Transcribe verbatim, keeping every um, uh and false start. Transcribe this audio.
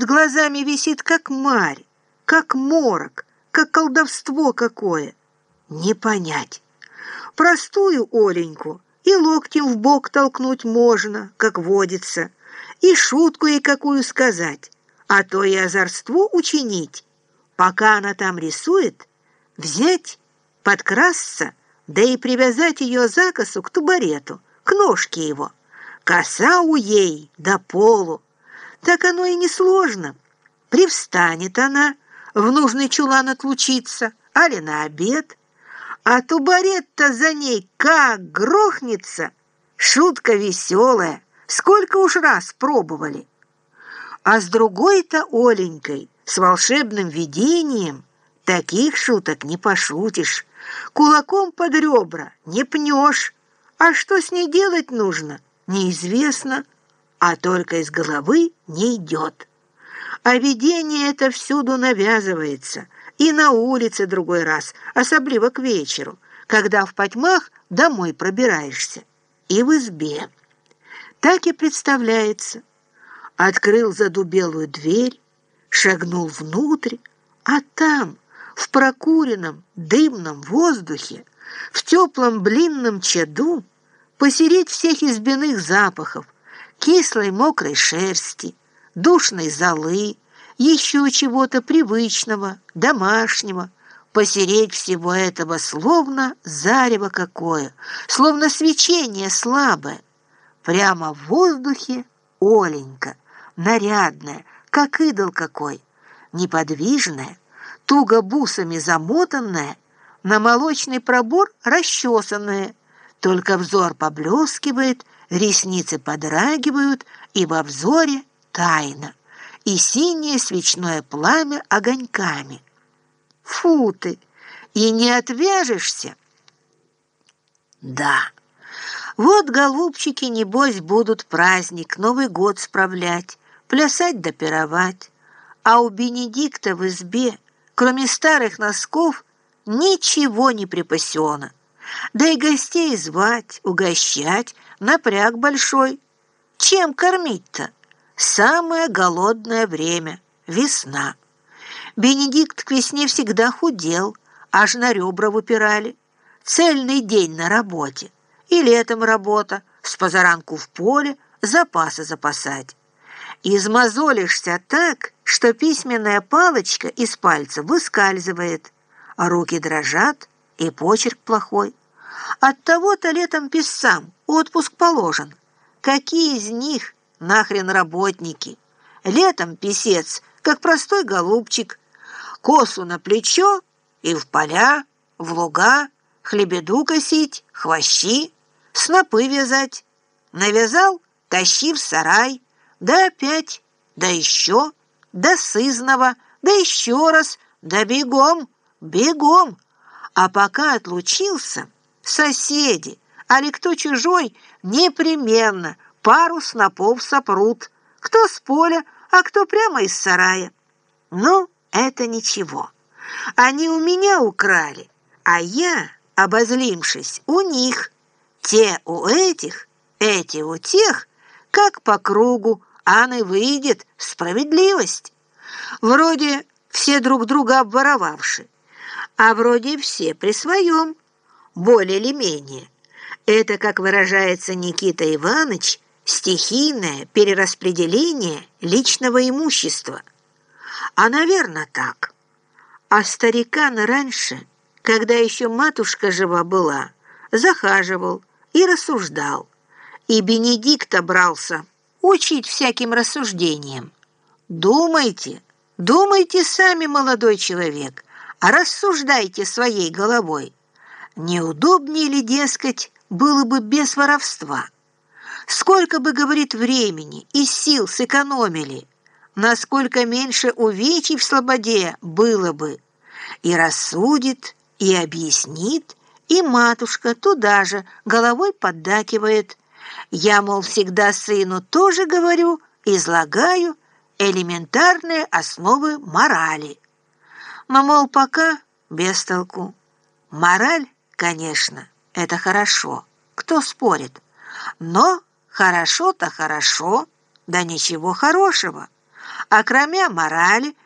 перед глазами висит, как марь, как морок, как колдовство какое. Не понять. Простую Оленьку и локтем в бок толкнуть можно, как водится, и шутку ей какую сказать, а то и озорство учинить. Пока она там рисует, взять, подкрасться, да и привязать ее за косу к тубарету, к ножке его. Коса у ей до полу. Так оно и несложно. Привстанет она, в нужный чулан отлучиться, али на обед, а тубарет-то за ней как грохнется. Шутка веселая, сколько уж раз пробовали. А с другой-то Оленькой, с волшебным видением, таких шуток не пошутишь, кулаком под ребра не пнешь. А что с ней делать нужно, неизвестно, а только из головы не идет. А видение это всюду навязывается, и на улице другой раз, особливо к вечеру, когда в потьмах домой пробираешься, и в избе. Так и представляется. Открыл задубелую дверь, шагнул внутрь, а там, в прокуренном дымном воздухе, в теплом блинном чаду, посереть всех избиных запахов, кислой мокрой шерсти, душной золы, еще чего-то привычного, домашнего, посереть всего этого словно зарево какое, словно свечение слабое. Прямо в воздухе Оленька, нарядная, как идол какой, неподвижная, туго бусами замотанная, на молочный пробор расчесанная, только взор поблескивает, ресницы подрагивают, и во взоре тайна, и синее свечное пламя огоньками. Фу ты! И не отвяжешься? Да, вот голубчики, небось, будут праздник, Новый год справлять, плясать да пировать, а у Бенедикта в избе, кроме старых носков, ничего не припасено. Да и гостей звать, угощать, напряг большой. Чем кормить-то? Самое голодное время — весна. Бенедикт к весне всегда худел, аж на ребра выпирали. Цельный день на работе. И летом работа, с позаранку в поле, запасы запасать. Измозолишься так, что письменная палочка из пальца выскальзывает, а руки дрожат, и почерк плохой. Оттого-то летом писцам отпуск положен. Какие из них нахрен работники? Летом писец, как простой голубчик, косу на плечо и в поля, в луга, хлебеду косить, хвощи, снопы вязать. Навязал — тащи в сарай, да опять, да еще, да сызнова, да еще раз, да бегом, бегом. А пока отлучился, соседи, али кто чужой, непременно пару снопов сопрут, кто с поля, а кто прямо из сарая. Ну, это ничего. Они у меня украли, а я, обозлившись, у них. Те у этих, эти у тех, как по кругу, ан и выйдет справедливость. Вроде все друг друга обворовавши, а вроде все при своем, более или менее. Это, как выражается Никита Иванович, стихийное перераспределение личного имущества. А, наверное, так. А старикан раньше, когда еще матушка жива была, захаживал и рассуждал. И Бенедикта брался учить всяким рассуждениям. Думайте, думайте сами, молодой человек, а рассуждайте своей головой. Неудобнее ли, дескать, было бы без воровства? Сколько бы, говорит, времени и сил сэкономили, насколько меньше увечий в слободе было бы. И рассудит, и объяснит, и матушка туда же головой поддакивает. Я, мол, всегда сыну тоже говорю, излагаю элементарные основы морали. Но, мол, пока без толку. Мораль, конечно, это хорошо, кто спорит. Но хорошо-то хорошо, да ничего хорошего. А кроме морали,